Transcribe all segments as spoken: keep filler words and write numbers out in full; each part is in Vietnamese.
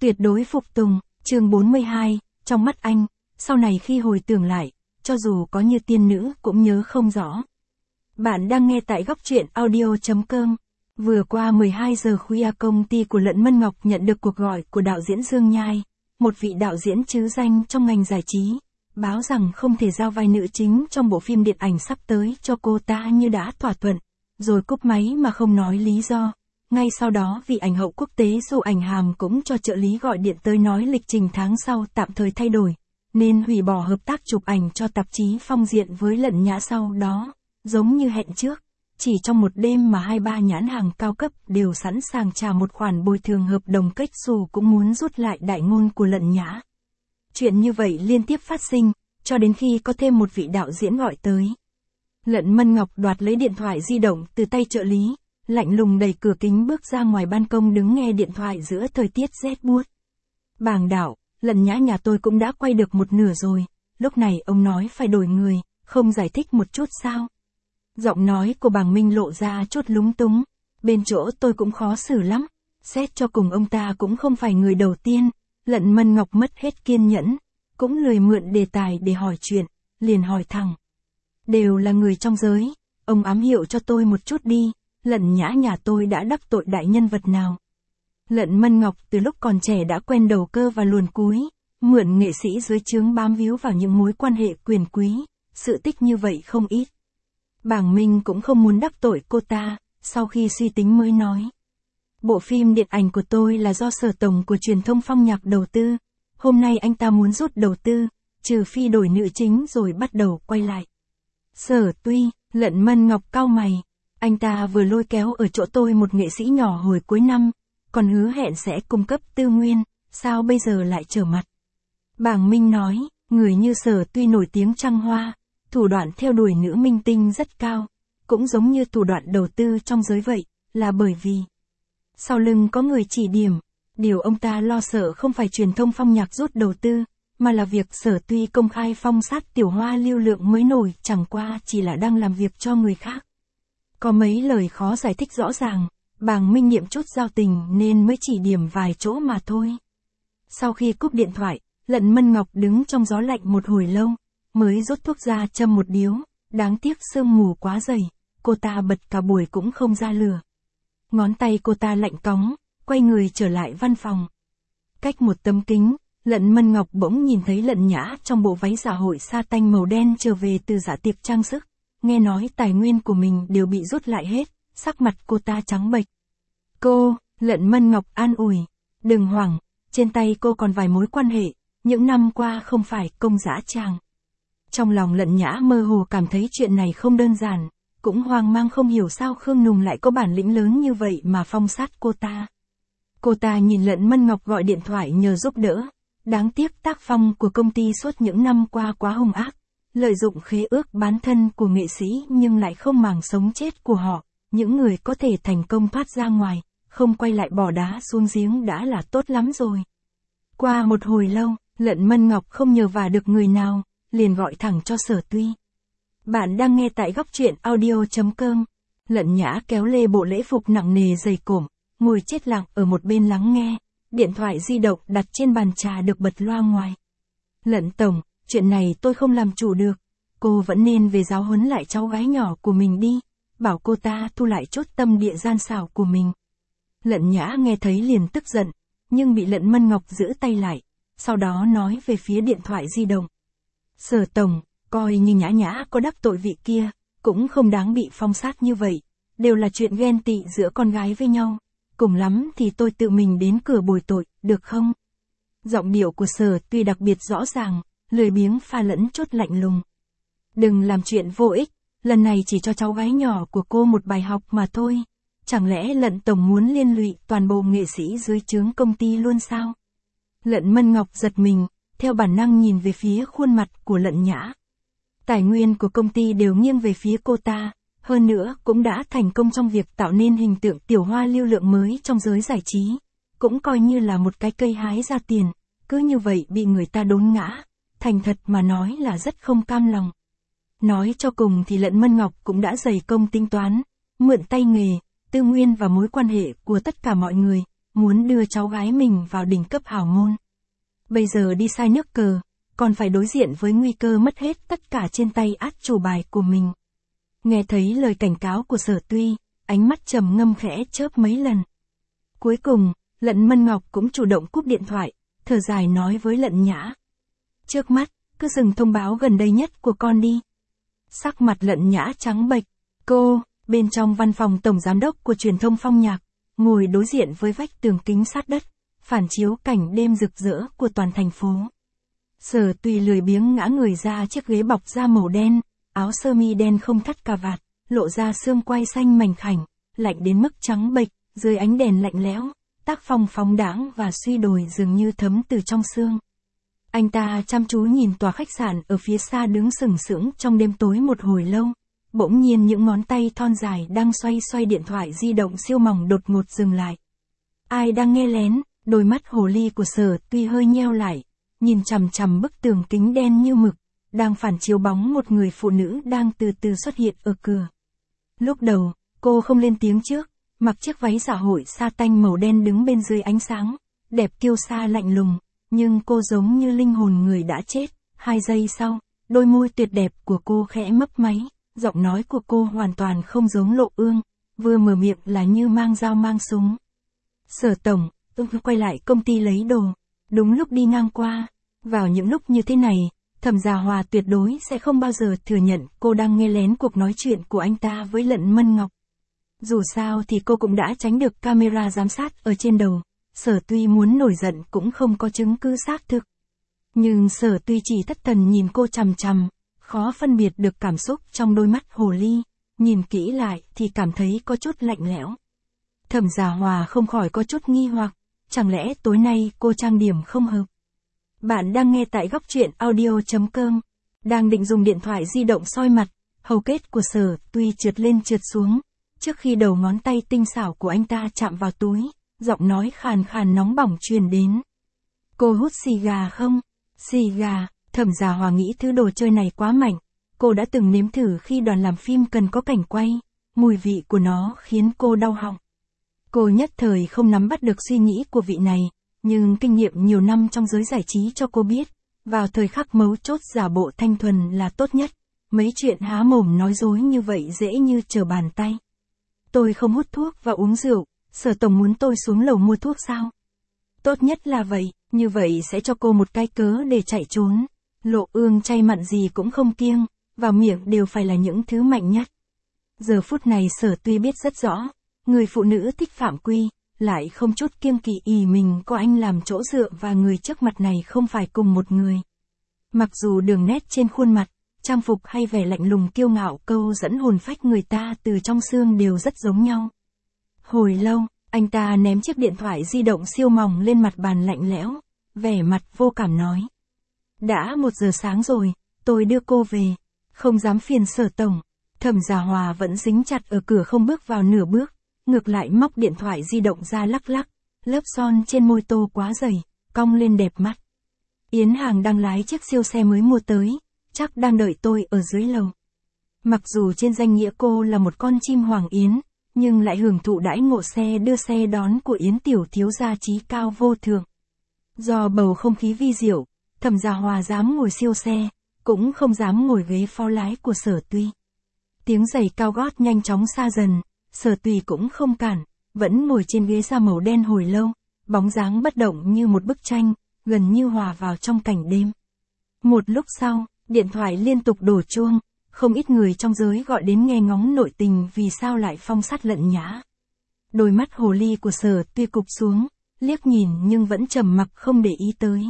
Tuyệt đối phục tùng, chương bốn mươi hai, trong mắt anh, sau này khi hồi tưởng lại, cho dù có như tiên nữ cũng nhớ không rõ. Bạn đang nghe tại góc truyện audio chấm com. Vừa qua mười hai giờ khuya công ty của Lận Mân Ngọc nhận được cuộc gọi của đạo diễn Dương Nhai, một vị đạo diễn trứ danh trong ngành giải trí, báo rằng không thể giao vai nữ chính trong bộ phim điện ảnh sắp tới cho cô ta như đã thỏa thuận, rồi cúp máy mà không nói lý do. Ngay sau đó vị ảnh hậu quốc tế Du Ảnh Hàm cũng cho trợ lý gọi điện tới nói lịch trình tháng sau tạm thời thay đổi, nên hủy bỏ hợp tác chụp ảnh cho tạp chí Phong Diện với Lận Nhã sau đó, giống như hẹn trước. Chỉ trong một đêm mà hai ba nhãn hàng cao cấp đều sẵn sàng trả một khoản bồi thường hợp đồng kết xù cũng muốn rút lại đại ngôn của Lận Nhã. Chuyện như vậy liên tiếp phát sinh, cho đến khi có thêm một vị đạo diễn gọi tới. Lận Mân Ngọc đoạt lấy điện thoại di động từ tay trợ lý, lạnh lùng đẩy cửa kính bước ra ngoài ban công đứng nghe điện thoại giữa thời tiết rét buốt. Bàng đạo, Lận Nhã nhà tôi cũng đã quay được một nửa rồi, lúc này ông nói phải đổi người, không giải thích một chút sao? Giọng nói của Bàng Minh lộ ra chút lúng túng, bên chỗ tôi cũng khó xử lắm, xét cho cùng ông ta cũng không phải người đầu tiên. Lận Mân Ngọc mất hết kiên nhẫn, cũng lười mượn đề tài để hỏi chuyện, liền hỏi thẳng. Đều là người trong giới, ông ám hiệu cho tôi một chút đi, Lận Nhã nhà tôi đã đắc tội đại nhân vật nào? Lận Mân Ngọc từ lúc còn trẻ đã quen đầu cơ và luồn cúi, mượn nghệ sĩ dưới trướng bám víu vào những mối quan hệ quyền quý, sự tích như vậy không ít. Bàng Minh cũng không muốn đắc tội cô ta, sau khi suy tính mới nói. Bộ phim điện ảnh của tôi là do Sở Tổng của truyền thông Phong Nhạc đầu tư, hôm nay anh ta muốn rút đầu tư, trừ phi đổi nữ chính rồi bắt đầu quay lại. Sở Tuy, Lận Mân Ngọc cau mày, anh ta vừa lôi kéo ở chỗ tôi một nghệ sĩ nhỏ hồi cuối năm, còn hứa hẹn sẽ cung cấp tư nguyên, sao bây giờ lại trở mặt? Bàng Minh nói, người như Sở Tuy nổi tiếng trăng hoa, thủ đoạn theo đuổi nữ minh tinh rất cao, cũng giống như thủ đoạn đầu tư trong giới vậy, là bởi vì sau lưng có người chỉ điểm. Điều ông ta lo sợ không phải truyền thông Phong Nhạc rút đầu tư, mà là việc Sở Tuy công khai phong sát tiểu hoa lưu lượng mới nổi chẳng qua chỉ là đang làm việc cho người khác. Có mấy lời khó giải thích rõ ràng, Bàng Minh niệm chút giao tình nên mới chỉ điểm vài chỗ mà thôi. Sau khi cúp điện thoại, Lận Mân Ngọc đứng trong gió lạnh một hồi lâu, mới rút thuốc ra châm một điếu, đáng tiếc sương mù quá dày, cô ta bật cả buổi cũng không ra lửa. Ngón tay cô ta lạnh cóng, quay người trở lại văn phòng. Cách một tấm kính, Lận Mân Ngọc bỗng nhìn thấy Lận Nhã trong bộ váy dạ hội sa tanh màu đen trở về từ dạ tiệc trang sức, nghe nói tài nguyên của mình đều bị rút lại hết, sắc mặt cô ta trắng bệch. Cô, Lận Mân Ngọc an ủi, đừng hoảng, trên tay cô còn vài mối quan hệ, những năm qua không phải công dã tràng. Trong lòng Lận Nhã mơ hồ cảm thấy chuyện này không đơn giản, cũng hoang mang không hiểu sao Khương Nùng lại có bản lĩnh lớn như vậy mà phong sát cô ta. Cô ta nhìn Lận Mân Ngọc gọi điện thoại nhờ giúp đỡ, đáng tiếc tác phong của công ty suốt những năm qua quá hung ác, lợi dụng khế ước bán thân của nghệ sĩ nhưng lại không màng sống chết của họ, những người có thể thành công thoát ra ngoài, không quay lại bỏ đá xuống giếng đã là tốt lắm rồi. Qua một hồi lâu, Lận Mân Ngọc không nhờ vả được người nào, liền gọi thẳng cho Sở Tuy. Bạn đang nghe tại góc truyện audio chấm com. Lận Nhã kéo lê bộ lễ phục nặng nề dày cộm, ngồi chết lặng ở một bên lắng nghe, điện thoại di động đặt trên bàn trà được bật loa ngoài. Lận Tổng, chuyện này tôi không làm chủ được, cô vẫn nên về giáo huấn lại cháu gái nhỏ của mình đi, bảo cô ta thu lại chút tâm địa gian xảo của mình. Lận Nhã nghe thấy liền tức giận, nhưng bị Lận Mân Ngọc giữ tay lại, sau đó nói về phía điện thoại di động. Sở Tổng, coi như Nhã Nhã có đắc tội vị kia, cũng không đáng bị phong sát như vậy, đều là chuyện ghen tị giữa con gái với nhau, cùng lắm thì tôi tự mình đến cửa bồi tội, được không? Giọng điệu của Sở Tuy đặc biệt rõ ràng, lười biếng pha lẫn chút lạnh lùng. Đừng làm chuyện vô ích, lần này chỉ cho cháu gái nhỏ của cô một bài học mà thôi, chẳng lẽ Lận Tổng muốn liên lụy toàn bộ nghệ sĩ dưới trướng công ty luôn sao? Lận Mân Ngọc giật mình, theo bản năng nhìn về phía khuôn mặt của Lận Nhã. Tài nguyên của công ty đều nghiêng về phía cô ta, hơn nữa cũng đã thành công trong việc tạo nên hình tượng tiểu hoa lưu lượng mới trong giới giải trí, cũng coi như là một cái cây hái ra tiền, cứ như vậy bị người ta đốn ngã, thành thật mà nói là rất không cam lòng. Nói cho cùng thì Lận Mân Ngọc cũng đã dày công tính toán, mượn tay nghề, tư nguyên và mối quan hệ của tất cả mọi người, muốn đưa cháu gái mình vào đỉnh cấp hào môn. Bây giờ đi sai nước cờ, còn phải đối diện với nguy cơ mất hết tất cả trên tay át chủ bài của mình. Nghe thấy lời cảnh cáo của Sở Tuy, ánh mắt trầm ngâm khẽ chớp mấy lần. Cuối cùng, Lận Mân Ngọc cũng chủ động cúp điện thoại, thở dài nói với Lận Nhã. Trước mắt, cứ dừng thông báo gần đây nhất của con đi. Sắc mặt Lận Nhã trắng bệch, cô, bên trong văn phòng tổng giám đốc của truyền thông Phong Nhạc, ngồi đối diện với vách tường kính sát đất, phản chiếu cảnh đêm rực rỡ của toàn thành phố. Sở Tùy lười biếng ngã người ra chiếc ghế bọc da màu đen, áo sơ mi đen không thắt cà vạt, lộ ra xương quai xanh mảnh khảnh, lạnh đến mức trắng bệch, dưới ánh đèn lạnh lẽo, tác phong phóng đãng và suy đồi dường như thấm từ trong xương. Anh ta chăm chú nhìn tòa khách sạn ở phía xa đứng sừng sững trong đêm tối một hồi lâu. Bỗng nhiên những ngón tay thon dài đang xoay xoay điện thoại di động siêu mỏng đột ngột dừng lại. Ai đang nghe lén, đôi mắt hồ ly của Sở Tuy hơi nheo lại, nhìn chằm chằm bức tường kính đen như mực, đang phản chiếu bóng một người phụ nữ đang từ từ xuất hiện ở cửa. Lúc đầu, cô không lên tiếng trước, mặc chiếc váy dạ hội sa tanh màu đen đứng bên dưới ánh sáng, đẹp kiêu sa lạnh lùng, nhưng cô giống như linh hồn người đã chết. Hai giây sau, đôi môi tuyệt đẹp của cô khẽ mấp máy, giọng nói của cô hoàn toàn không giống Lộ Ương, vừa mở miệng là như mang dao mang súng. Sở tổng, tôi quay lại công ty lấy đồ, đúng lúc đi ngang qua. Vào những lúc như thế này, Thẩm Gia Hòa tuyệt đối sẽ không bao giờ thừa nhận cô đang nghe lén cuộc nói chuyện của anh ta với Lận Mân Ngọc. Dù sao thì cô cũng đã tránh được camera giám sát ở trên đầu, Sở Tuy muốn nổi giận cũng không có chứng cứ xác thực. Nhưng Sở Tuy chỉ thất thần nhìn cô chằm chằm, khó phân biệt được cảm xúc trong đôi mắt hồ ly, nhìn kỹ lại thì cảm thấy có chút lạnh lẽo. Thẩm Gia Hòa không khỏi có chút nghi hoặc, chẳng lẽ tối nay cô trang điểm không hợp. Bạn đang nghe tại góc truyện audio chấm com, đang định dùng điện thoại di động soi mặt, hầu kết của Sở Tuy trượt lên trượt xuống, trước khi đầu ngón tay tinh xảo của anh ta chạm vào túi, giọng nói khàn khàn nóng bỏng truyền đến. Cô hút xì gà không? Xì gà, Thẩm Gia Hòa nghĩ thứ đồ chơi này quá mạnh, cô đã từng nếm thử khi đoàn làm phim cần có cảnh quay, mùi vị của nó khiến cô đau họng. Cô nhất thời không nắm bắt được suy nghĩ của vị này, nhưng kinh nghiệm nhiều năm trong giới giải trí cho cô biết, vào thời khắc mấu chốt giả bộ thanh thuần là tốt nhất, mấy chuyện há mồm nói dối như vậy dễ như trở bàn tay. Tôi không hút thuốc và uống rượu, Sở tổng muốn tôi xuống lầu mua thuốc sao? Tốt nhất là vậy, như vậy sẽ cho cô một cái cớ để chạy trốn. Lộ Ương chay mặn gì cũng không kiêng, vào miệng đều phải là những thứ mạnh nhất. Giờ phút này Sở Tuy biết rất rõ, người phụ nữ thích phạm quy, lại không chút kiêng kỵ ỷ mình có anh làm chỗ dựa và người trước mặt này không phải cùng một người. Mặc dù đường nét trên khuôn mặt, trang phục hay vẻ lạnh lùng kiêu ngạo câu dẫn hồn phách người ta từ trong xương đều rất giống nhau. Hồi lâu, anh ta ném chiếc điện thoại di động siêu mỏng lên mặt bàn lạnh lẽo, vẻ mặt vô cảm nói. Đã một giờ sáng rồi, tôi đưa cô về, không dám phiền Sở tổng. Thẩm Gia Hòa vẫn dính chặt ở cửa không bước vào nửa bước, ngược lại móc điện thoại di động ra lắc lắc, lớp son trên môi tô quá dày, cong lên đẹp mắt. Yến Hàng đang lái chiếc siêu xe mới mua tới, chắc đang đợi tôi ở dưới lầu. Mặc dù trên danh nghĩa cô là một con chim hoàng yến, nhưng lại hưởng thụ đãi ngộ xe đưa xe đón của Yến tiểu thiếu gia trí cao vô thượng. Do bầu không khí vi diệu, Thẩm Gia Hòa dám ngồi siêu xe, cũng không dám ngồi ghế phó lái của Sở Tuy. Tiếng giày cao gót nhanh chóng xa dần, Sở Tùy cũng không cản, vẫn ngồi trên ghế da màu đen hồi lâu, bóng dáng bất động như một bức tranh, gần như hòa vào trong cảnh đêm. Một lúc sau, điện thoại liên tục đổ chuông, không ít người trong giới gọi đến nghe ngóng nội tình vì sao lại phong sát Lận Nhã. Đôi mắt hồ ly của Sở Tuy cụp xuống, liếc nhìn nhưng vẫn trầm mặc không để ý tới.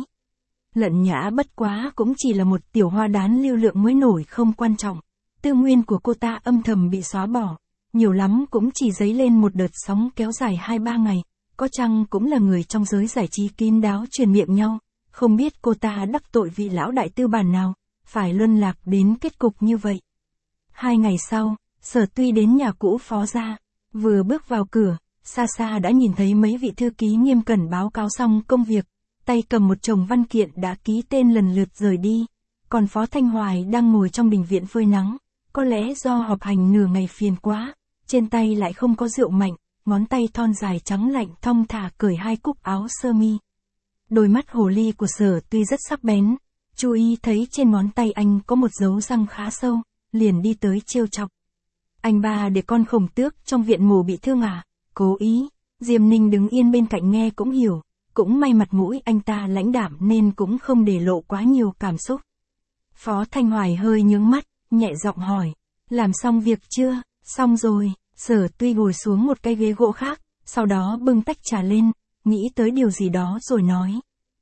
Lận Nhã bất quá cũng chỉ là một tiểu hoa đán lưu lượng mới nổi không quan trọng, tư nguyên của cô ta âm thầm bị xóa bỏ. Nhiều lắm cũng chỉ dấy lên một đợt sóng kéo dài hai ba ngày, có chăng cũng là người trong giới giải trí kín đáo truyền miệng nhau, không biết cô ta đắc tội vị lão đại tư bản nào, phải luân lạc đến kết cục như vậy. Hai ngày sau, Sở Tuy đến nhà cũ phó gia, vừa bước vào cửa, xa xa đã nhìn thấy mấy vị thư ký nghiêm cẩn báo cáo xong công việc, tay cầm một chồng văn kiện đã ký tên lần lượt rời đi, còn Phó Thanh Hoài đang ngồi trong đình viện phơi nắng, có lẽ do họp hành nửa ngày phiền quá. Trên tay lại không có rượu mạnh, ngón tay thon dài trắng lạnh thong thả cởi hai cúc áo sơ mi. Đôi mắt hồ ly của Sở Tuy rất sắc bén, chú ý thấy trên ngón tay anh có một dấu răng khá sâu, liền đi tới trêu chọc. Anh ba để con khổng tước trong viện mổ bị thương à? Cố ý. Diêm Ninh đứng yên bên cạnh nghe cũng hiểu, cũng may mặt mũi anh ta lãnh đạm nên cũng không để lộ quá nhiều cảm xúc. Phó Thanh Hoài hơi nhướng mắt, nhẹ giọng hỏi, làm xong việc chưa? Xong rồi. Sở Tuy ngồi xuống một cái ghế gỗ khác, sau đó bưng tách trà lên, nghĩ tới điều gì đó rồi nói.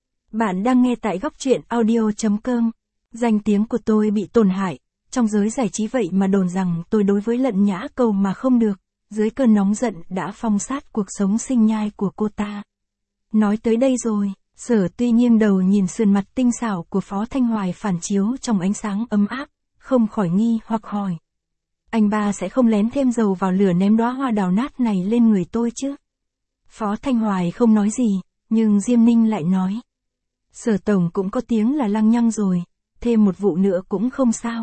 Bạn đang nghe tại góc truyện audio chấm com. Danh tiếng của tôi bị tổn hại, trong giới giải trí vậy mà đồn rằng tôi đối với Lận Nhã Cầu mà không được, dưới cơn nóng giận đã phong sát cuộc sống sinh nhai của cô ta. Nói tới đây rồi, Sở Tuy nghiêng đầu nhìn sườn mặt tinh xảo của Phó Thanh Hoài phản chiếu trong ánh sáng ấm áp, không khỏi nghi hoặc hỏi. Anh ba sẽ không lén thêm dầu vào lửa ném đóa hoa đào nát này lên người tôi chứ? Phó Thanh Hoài không nói gì, nhưng Diêm Ninh lại nói. Sở Tổng cũng có tiếng là lăng nhăng rồi, thêm một vụ nữa cũng không sao.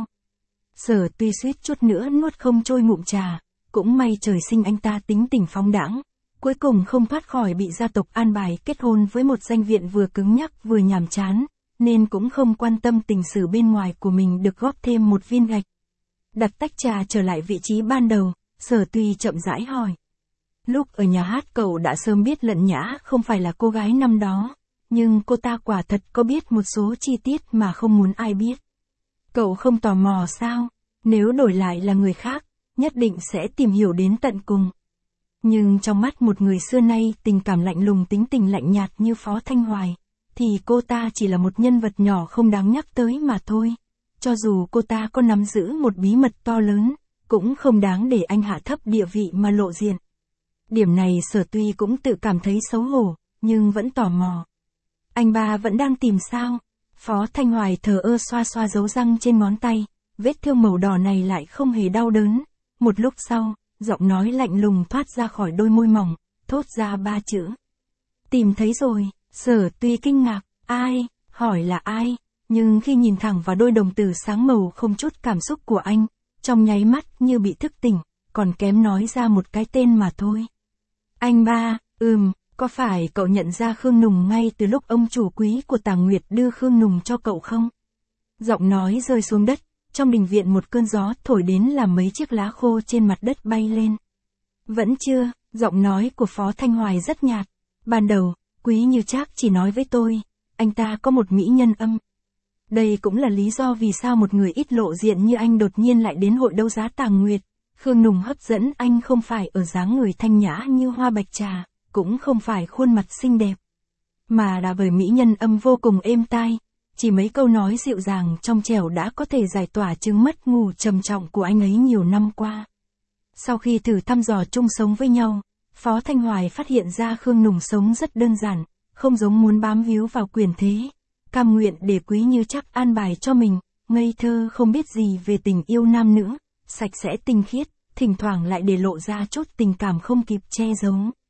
Sở Tuy suýt chút nữa nuốt không trôi ngụm trà, cũng may trời sinh anh ta tính tình phóng đãng, cuối cùng không thoát khỏi bị gia tộc an bài kết hôn với một danh viện vừa cứng nhắc vừa nhàm chán, nên cũng không quan tâm tình sử bên ngoài của mình được góp thêm một viên gạch. Đặt tách trà trở lại vị trí ban đầu, Sở Tuy chậm rãi hỏi. Lúc ở nhà hát cậu đã sớm biết Lận Nhã không phải là cô gái năm đó, nhưng cô ta quả thật có biết một số chi tiết mà không muốn ai biết. Cậu không tò mò sao? Nếu đổi lại là người khác, nhất định sẽ tìm hiểu đến tận cùng. Nhưng trong mắt một người xưa nay tình cảm lạnh lùng tính tình lạnh nhạt như Phó Thanh Hoài, thì cô ta chỉ là một nhân vật nhỏ không đáng nhắc tới mà thôi. Cho dù cô ta có nắm giữ một bí mật to lớn, cũng không đáng để anh hạ thấp địa vị mà lộ diện. Điểm này Sở Tuy cũng tự cảm thấy xấu hổ, nhưng vẫn tò mò. Anh ba vẫn đang tìm sao? Phó Thanh Hoài thờ ơ xoa xoa dấu răng trên ngón tay, vết thương màu đỏ này lại không hề đau đớn. Một lúc sau, giọng nói lạnh lùng thoát ra khỏi đôi môi mỏng, thốt ra ba chữ. Tìm thấy rồi. Sở Tuy kinh ngạc, ai? Hỏi là ai? Nhưng khi nhìn thẳng vào đôi đồng tử sáng màu không chút cảm xúc của anh, trong nháy mắt như bị thức tỉnh, còn kém nói ra một cái tên mà thôi. Anh ba, ừm, có phải cậu nhận ra Khương Nùng ngay từ lúc ông chủ quý của Tàng Nguyệt đưa Khương Nùng cho cậu không? Giọng nói rơi xuống đất, trong đình viện một cơn gió thổi đến làm mấy chiếc lá khô trên mặt đất bay lên. Vẫn chưa, giọng nói của Phó Thanh Hoài rất nhạt. Ban đầu, Quý Như Trác chỉ nói với tôi, anh ta có một mỹ nhân âm. Đây cũng là lý do vì sao một người ít lộ diện như anh đột nhiên lại đến hội đấu giá Tàng Nguyệt. Khương Nùng hấp dẫn anh không phải ở dáng người thanh nhã như hoa bạch trà, cũng không phải khuôn mặt xinh đẹp, mà là bởi mỹ nhân âm vô cùng êm tai. Chỉ mấy câu nói dịu dàng trong trẻo đã có thể giải tỏa chứng mất ngủ trầm trọng của anh ấy nhiều năm qua. Sau khi thử thăm dò chung sống với nhau, Phó Thanh Hoài phát hiện ra Khương Nùng sống rất đơn giản, không giống muốn bám víu vào quyền thế, cam nguyện để Quý Như Trác an bài cho mình, ngây thơ không biết gì về tình yêu nam nữ, sạch sẽ tinh khiết, thỉnh thoảng lại để lộ ra chút tình cảm không kịp che giấu.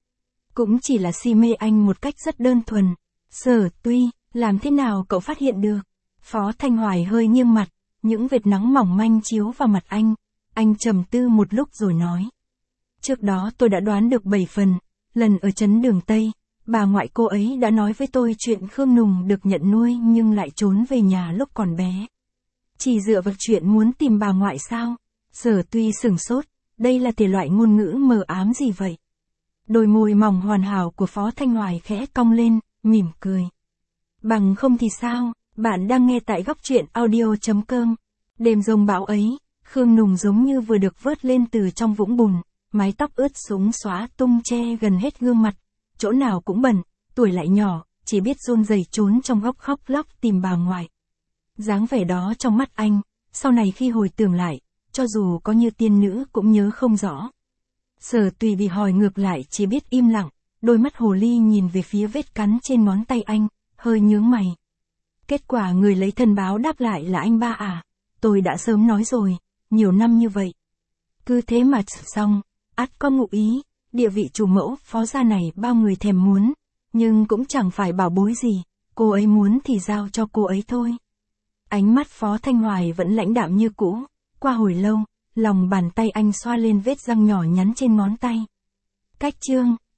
Cũng chỉ là si mê anh một cách rất đơn thuần. Sở Tuy, làm thế nào cậu phát hiện được? Phó Thanh Hoài hơi nghiêng mặt, những vệt nắng mỏng manh chiếu vào mặt anh, anh trầm tư một lúc rồi nói. Trước đó tôi đã đoán được bảy phần, lần ở trấn Đường Tây, bà ngoại cô ấy đã nói với tôi chuyện Khương Nùng được nhận nuôi nhưng lại trốn về nhà lúc còn bé. Chỉ dựa vào chuyện muốn tìm bà ngoại sao? Sở Tuy sửng sốt, đây là thể loại ngôn ngữ mờ ám gì vậy? Đôi môi mỏng hoàn hảo của Phó Thanh Hoài khẽ cong lên, mỉm cười. Bằng không thì sao? Bạn đang nghe tại góc truyện audio chấm com. Đêm rông bão ấy, Khương Nùng giống như vừa được vớt lên từ trong vũng bùn, mái tóc ướt sũng xóa tung che gần hết gương mặt, chỗ nào cũng bẩn, tuổi lại nhỏ, chỉ biết run rẩy trốn trong góc khóc lóc tìm bà ngoại. Dáng vẻ đó trong mắt anh, sau này khi hồi tưởng lại, cho dù có như tiên nữ cũng nhớ không rõ. Sở Tùy bị hỏi ngược lại chỉ biết im lặng, đôi mắt hồ ly nhìn về phía vết cắn trên ngón tay anh, hơi nhướng mày. Kết quả người lấy thân báo đáp lại là anh ba à, tôi đã sớm nói rồi, nhiều năm như vậy. Cứ thế mà xong, ắt có ngụ ý, địa vị chủ mẫu phó gia này bao người thèm muốn, nhưng cũng chẳng phải bảo bối gì, cô ấy muốn thì giao cho cô ấy thôi. Ánh mắt Phó Thanh Hoài vẫn lãnh đạm như cũ, qua hồi lâu, lòng bàn tay anh xoa lên vết răng nhỏ nhắn trên ngón tay. Cách chương